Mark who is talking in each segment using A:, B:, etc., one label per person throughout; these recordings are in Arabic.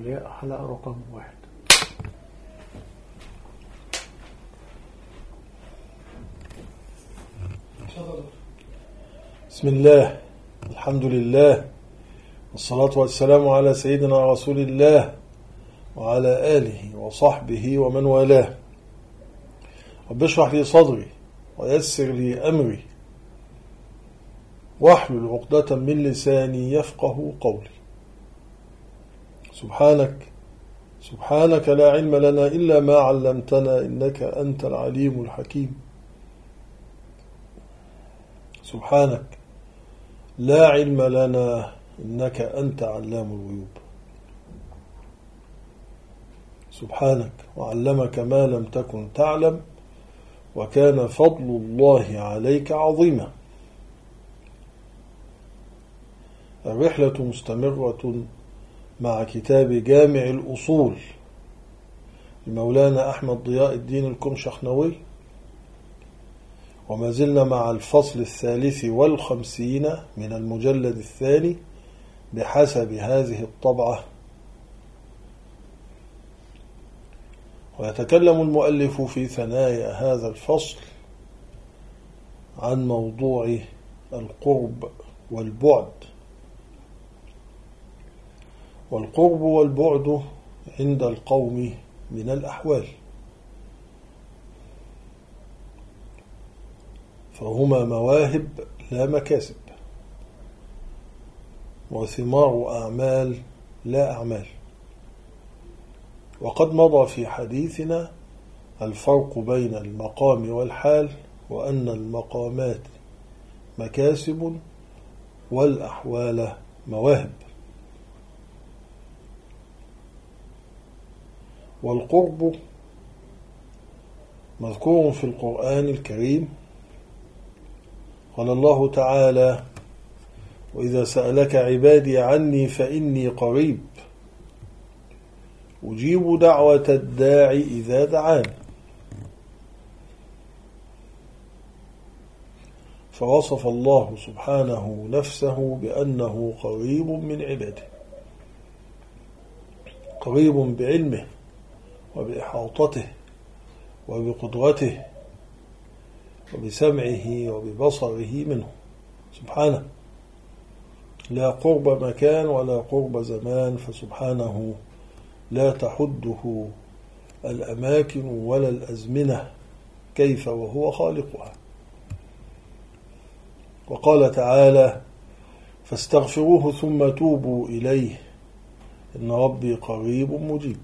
A: الأولياء حلقة رقم 1.
B: بسم الله، الحمد لله، والصلاة والسلام على سيدنا رسول الله وعلى آله وصحبه ومن والاه. رب اشرح لي صدري ويسر لي أمري واحلل عقدة من لساني يفقه قولي. سبحانك لا علم لنا إلا ما علمتنا إنك أنت العليم الحكيم. سبحانك لا علم لنا إنك أنت علام الغيوب. سبحانك وعلمك ما لم تكن تعلم وكان فضل الله عليك عظيما. الرحلة مستمرة مع كتاب جامع الأصول لمولانا أحمد ضياء الدين الكمشخنوي، وما زلنا مع الفصل 53 من المجلد 2 بحسب هذه الطبعة. ويتكلم المؤلف في ثنايا هذا الفصل عن موضوع القرب والبعد. والقرب والبعد عند القوم من الأحوال، فهما مواهب لا مكاسب، وثمار أعمال لا أعمال. وقد مضى في حديثنا الفرق بين المقام والحال، وأن المقامات مكاسب والأحوال مواهب. والقرب مذكور في القرآن الكريم. قال الله تعالى: وإذا سألك عبادي عني فإني قريب أجيب دعوة الداعي إذا دعان. فوصف الله سبحانه نفسه بأنه قريب من عباده، قريب بعلمه وبإحاطته وبقدرته وبسمعه وببصره منه سبحانه، لا قرب مكان ولا قرب زمان، فسبحانه لا تحده الأماكن ولا الأزمنة كيف وهو خالقها. وقال تعالى: فاستغفروه ثم توبوا إليه إن ربي قريب مجيب.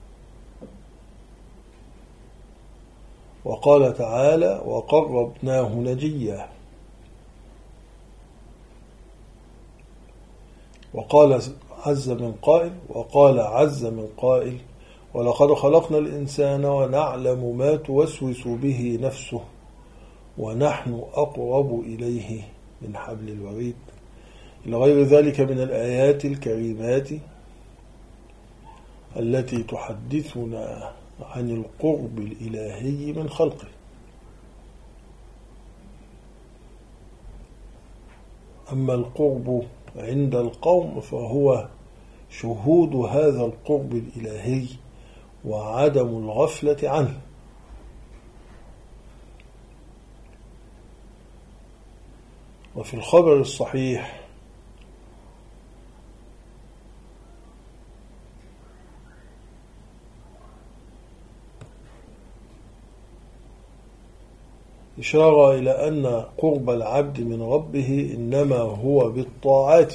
B: وقال تعالى: وقربناه نجيا. وقال عز من قائل ولقد خلقنا الإنسان ونعلم ما توسوس به نفسه ونحن أقرب إليه من حبل الوريد، إلى غير ذلك من الآيات الكريمات التي تحدثنا عن القرب الإلهي من خلقه. أما القرب عند القوم فهو شهود هذا القرب الإلهي وعدم الغفلة عنه. وفي الخبر الصحيح إشارة إلى أن قرب العبد من ربه إنما هو بالطاعات.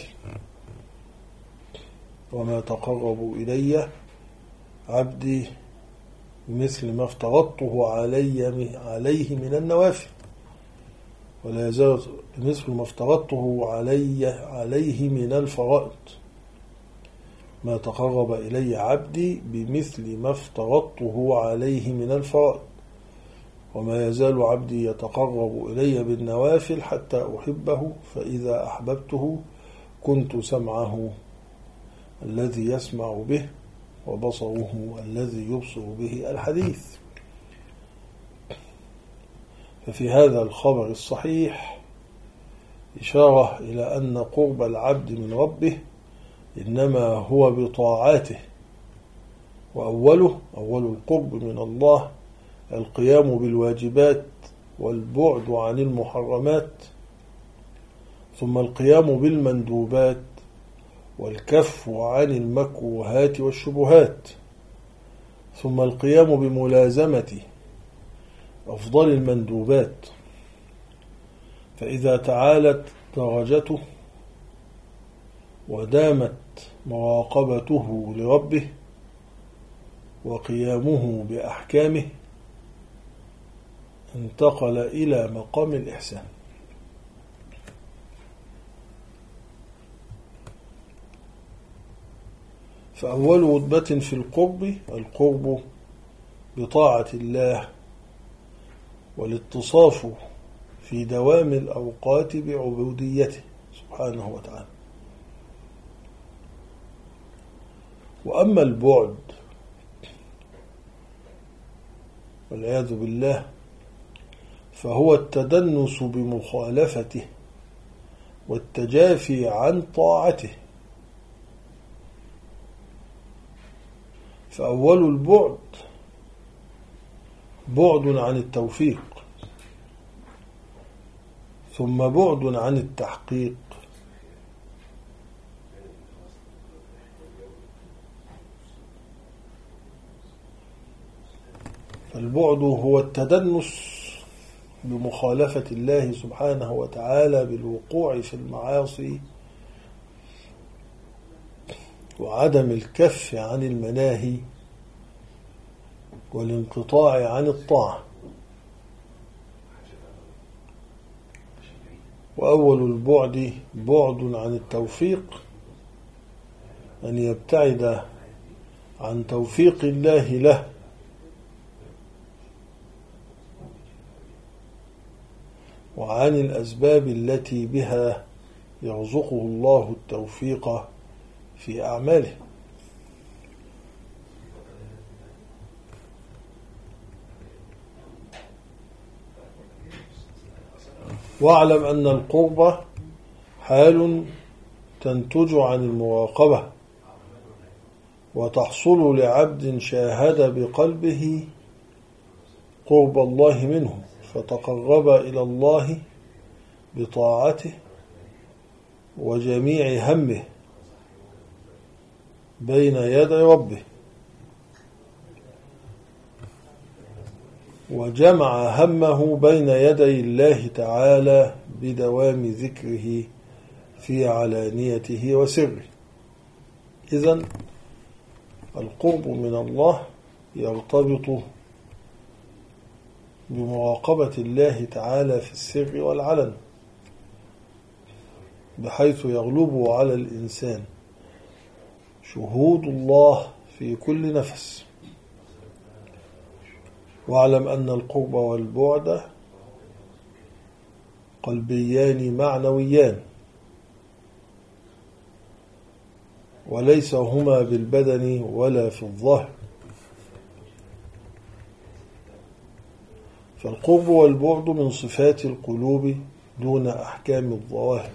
B: وما تقرب إلي عبدي مثل ما افترضته عليه من النوافل، ولا يزال مثل ما افترضته عليه من الفرائض. ما تقرب إلي عبدي بمثل ما افترضته عليه من الفرائض، وما يزال عبدي يتقرب إلي بالنوافل حتى أحبه، فإذا أحببته كنت سمعه الذي يسمع به وبصره الذي يبصر به الحديث. ففي هذا الخبر الصحيح إشارة إلى أن قرب العبد من ربه إنما هو بطاعاته أول القرب من الله القيام بالواجبات والبعد عن المحرمات، ثم القيام بالمندوبات والكف عن المكروهات والشبهات، ثم القيام بملازمة أفضل المندوبات. فإذا تعالت درجته ودامت مراقبته لربه وقيامه بأحكامه انتقل إلى مقام الإحسان. فأول رتبة في القرب بطاعة الله والاتصاف في دوام الأوقات بعبوديته سبحانه وتعالى. وأما البعد والعياذ بالله فهو التدنس بمخالفته والتجافي عن طاعته. فأول البعد بعد عن التوفيق، ثم بعد عن التحقيق، فالبعد هو التدنس بمخالفة الله سبحانه وتعالى بالوقوع في المعاصي وعدم الكف عن المناهي والانقطاع عن الطاعة. وأول البعد بعد عن التوفيق، أن يبتعد عن توفيق الله له وعن الأسباب التي بها يرزقه الله التوفيق في أعماله. واعلم أن القرب حال تنتج عن المراقبة وتحصل لعبد شاهد بقلبه قرب الله منه فتقرب إلى الله بطاعته وجميع همه بين يدي ربه، وجمع همه بين يدي الله تعالى بدوام ذكره في علانيته وسره. إذن القرب من الله يرتبط بمراقبة الله تعالى في السر والعلن، بحيث يغلب على الإنسان شهود الله في كل نفس. واعلم أن القرب والبعد قلبيان معنويان، وليس هما بالبدن ولا في الظاهر. فالقرب والبعد من صفات القلوب دون أحكام الظواهر.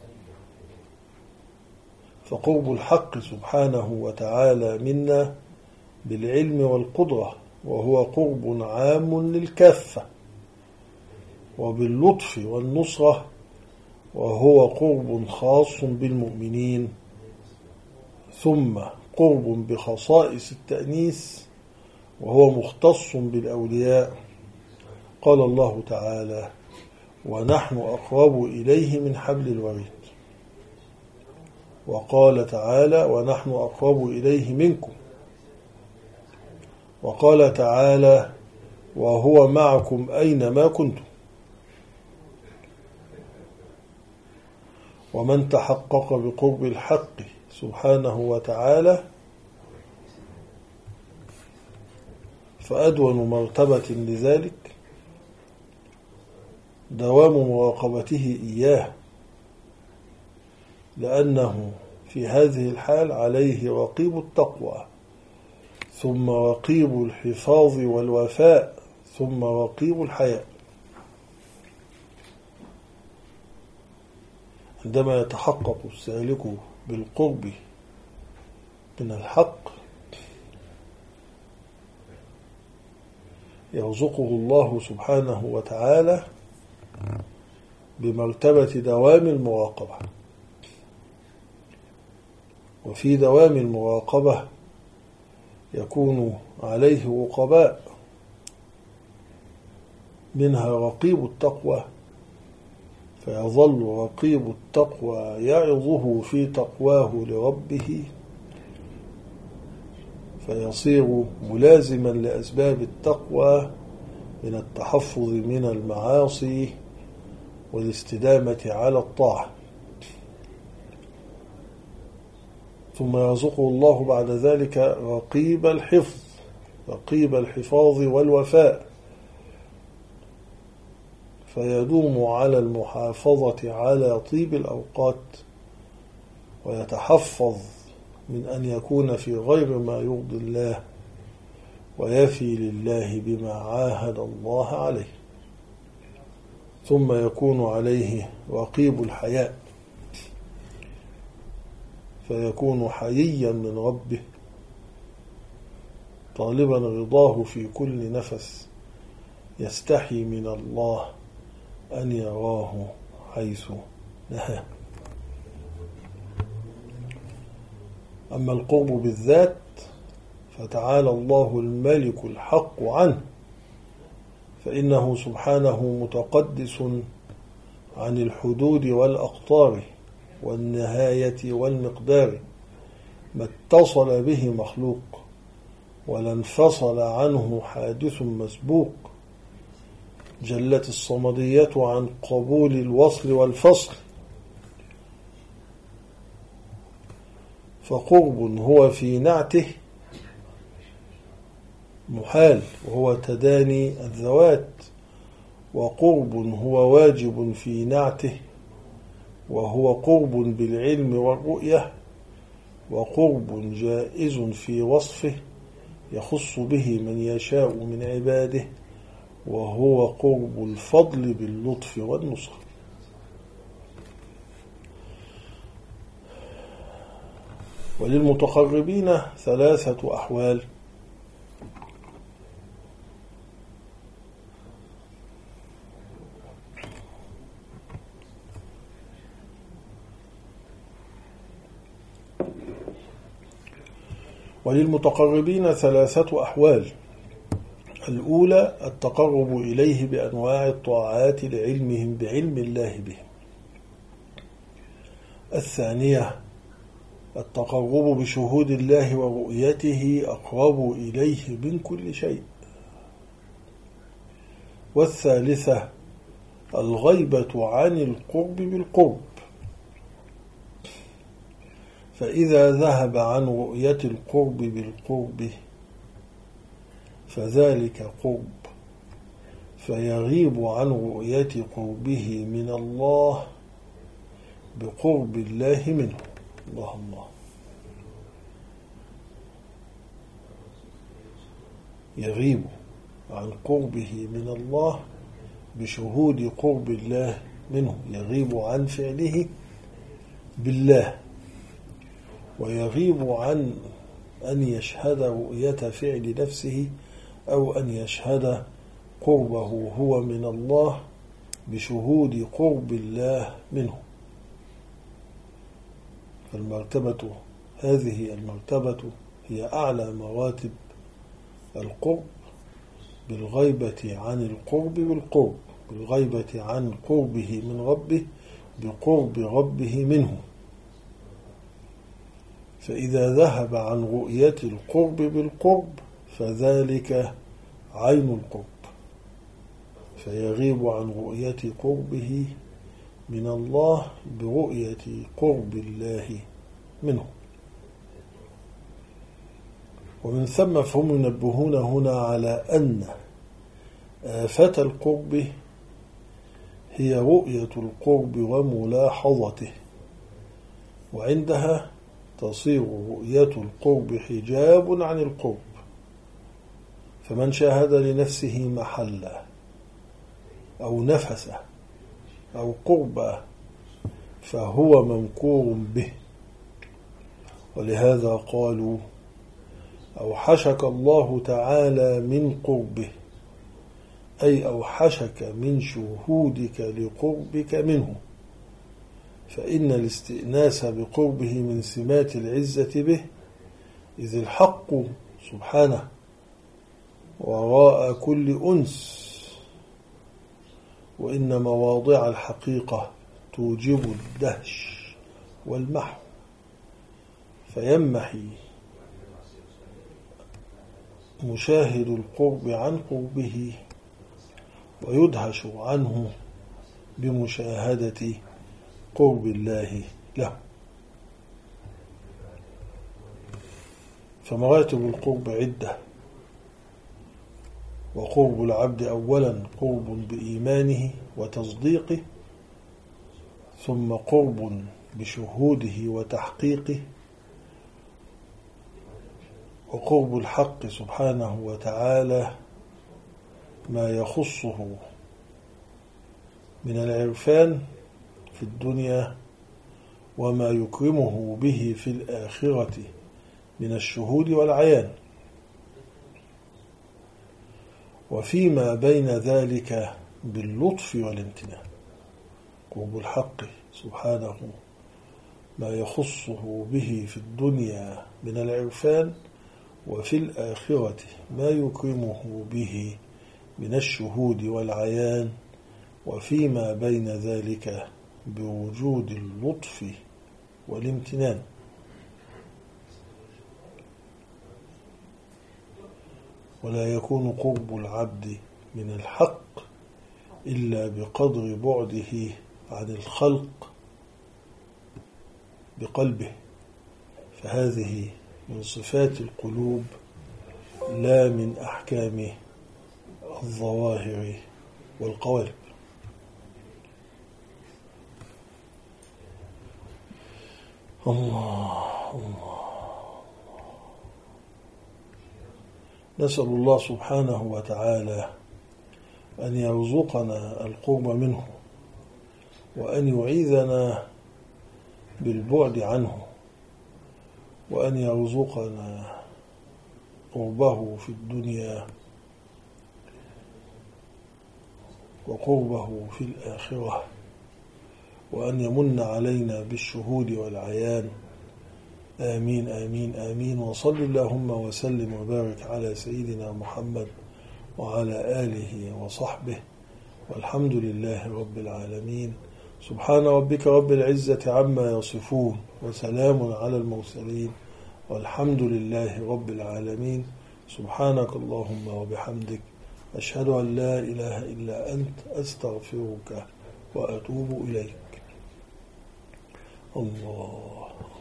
B: فقرب الحق سبحانه وتعالى منا بالعلم والقدرة، وهو قرب عام للكافة، وباللطف والنصرة، وهو قرب خاص بالمؤمنين، ثم قرب بخصائص التأنيس، وهو مختص بالأولياء. قال الله تعالى: ونحن أقرب إليه من حبل الوريد. وقال تعالى: ونحن أقرب إليه منكم. وقال تعالى: وهو معكم أينما كنتم. ومن تحقق بقرب الحق سبحانه وتعالى فأدون مرتبة لذلك دوام مراقبته إياه، لأنه في هذه الحال عليه رقيب التقوى، ثم رقيب الحفاظ والوفاء، ثم رقيب الحياء. عندما يتحقق السالك بالقرب من الحق يرزقه الله سبحانه وتعالى بمرتبة دوام المراقبة. وفي دوام المراقبة يكون عليه رقباء، منها رقيب التقوى، فيظل رقيب التقوى يعظه في تقواه لربه، فيصير ملازما لأسباب التقوى من التحفظ من المعاصي والاستدامة على الطاعة. ثم يرزقه الله بعد ذلك رقيب الحفظ، رقيب الحفاظ والوفاء، فيدوم على المحافظة على طيب الأوقات، ويتحفظ من أن يكون في غير ما يرضي الله، ويفي لله بما عاهد الله عليه. ثم يكون عليه رقيب الحياء، فيكون حييا من ربه، طالبا رضاه في كل نفس، يستحي من الله أن يراه حيث نهاه. أما القرب بالذات فتعالى الله الملك الحق عنه، فإنه سبحانه متقدس عن الحدود والأقطار والنهاية والمقدار، ما اتصل به مخلوق ولا انفصل عنه حادث مسبوق. جلت الصمدية عن قبول الوصل والفصل، فقرب هو في نعته محال وهو تداني الذوات، وقرب هو واجب في نعته وهو قرب بالعلم والرؤية، وقرب جائز في وصفه يخص به من يشاء من عباده، وهو قرب الفضل باللطف والنصر. وللمتقربين ثلاثة أحوال: الأولى التقرب إليه بأنواع الطاعات لعلمهم بعلم الله بهم. الثانية التقرب بشهود الله ورؤيته أقرب إليه من كل شيء. والثالثة الغيبة عن القرب بالقرب، فإذا ذهب عن رؤية القرب بالقرب فذلك قرب، فيغيب عن رؤية قربه من الله بقرب الله منه. الله الله. يغيب عن قربه من الله بشهود قرب الله منه، يغيب عن فعله بالله، ويغيب عن أن يشهد رؤية فعل نفسه أو أن يشهد قربه هو من الله بشهود قرب الله منه. هذه المرتبة هي أعلى مراتب القرب، بالغيبة عن القرب بالقرب، بالغيبة عن قربه من ربه بقرب ربه منه. فإذا ذهب عن رؤية القرب بالقرب فذلك عين القرب، فيغيب عن رؤية قربه من الله برؤية قرب الله منه. ومن ثم فهم ينبهون هنا على أن آفة القرب هي رؤية القرب وملاحظته، وعندها تصير رؤية القرب حجاب عن القرب، فمن شاهد لنفسه محلا أو نفسه أو قربه فهو ممكور به. ولهذا قالوا: أوحشك الله تعالى من قربه أي أوحشك من شهودك لقربك منه، فإن الاستئناس بقربه من سمات العزة به، إذ الحق سبحانه وراء كل أنس، وإن مواضع الحقيقة توجب الدهش والمحو، فيمحي مشاهد القرب عن قربه ويدهش عنه بمشاهدة قرب الله له. فمراتب القرب عدة، وقرب العبد أولا قرب بإيمانه وتصديقه، ثم قرب بشهوده وتحقيقه، وقرب الحق سبحانه وتعالى ما يخصه من العرفان في الدنيا وما يكرمه به في الآخرة من الشهود والعيان، وفيما بين ذلك باللطف والامتنان. قرب الحق سبحانه ما يخصه به في الدنيا من العرفان، وفي الآخرة ما يكرمه به من الشهود والعيان، وفيما بين ذلك بوجود اللطف والامتنان. ولا يكون قرب العبد من الحق إلا بقدر بعده عن الخلق بقلبه، فهذه من صفات القلوب لا من أحكام الظواهر والقوالب. الله الله. نسأل الله سبحانه وتعالى أن يرزقنا القرب منه، وأن يعيذنا بالبعد عنه، وأن يرزقنا قربه في الدنيا وقربه في الآخرة، وأن يمن علينا بالشهود والعيان. آمين آمين آمين. وصل اللهم وسلم وبارك على سيدنا محمد وعلى آله وصحبه، والحمد لله رب العالمين. سبحان ربك رب العزة عما يصفون، وسلام على المرسلين، والحمد لله رب العالمين. سبحانك اللهم وبحمدك، أشهد أن لا إله إلا أنت، أستغفرك وأتوب إليك. الله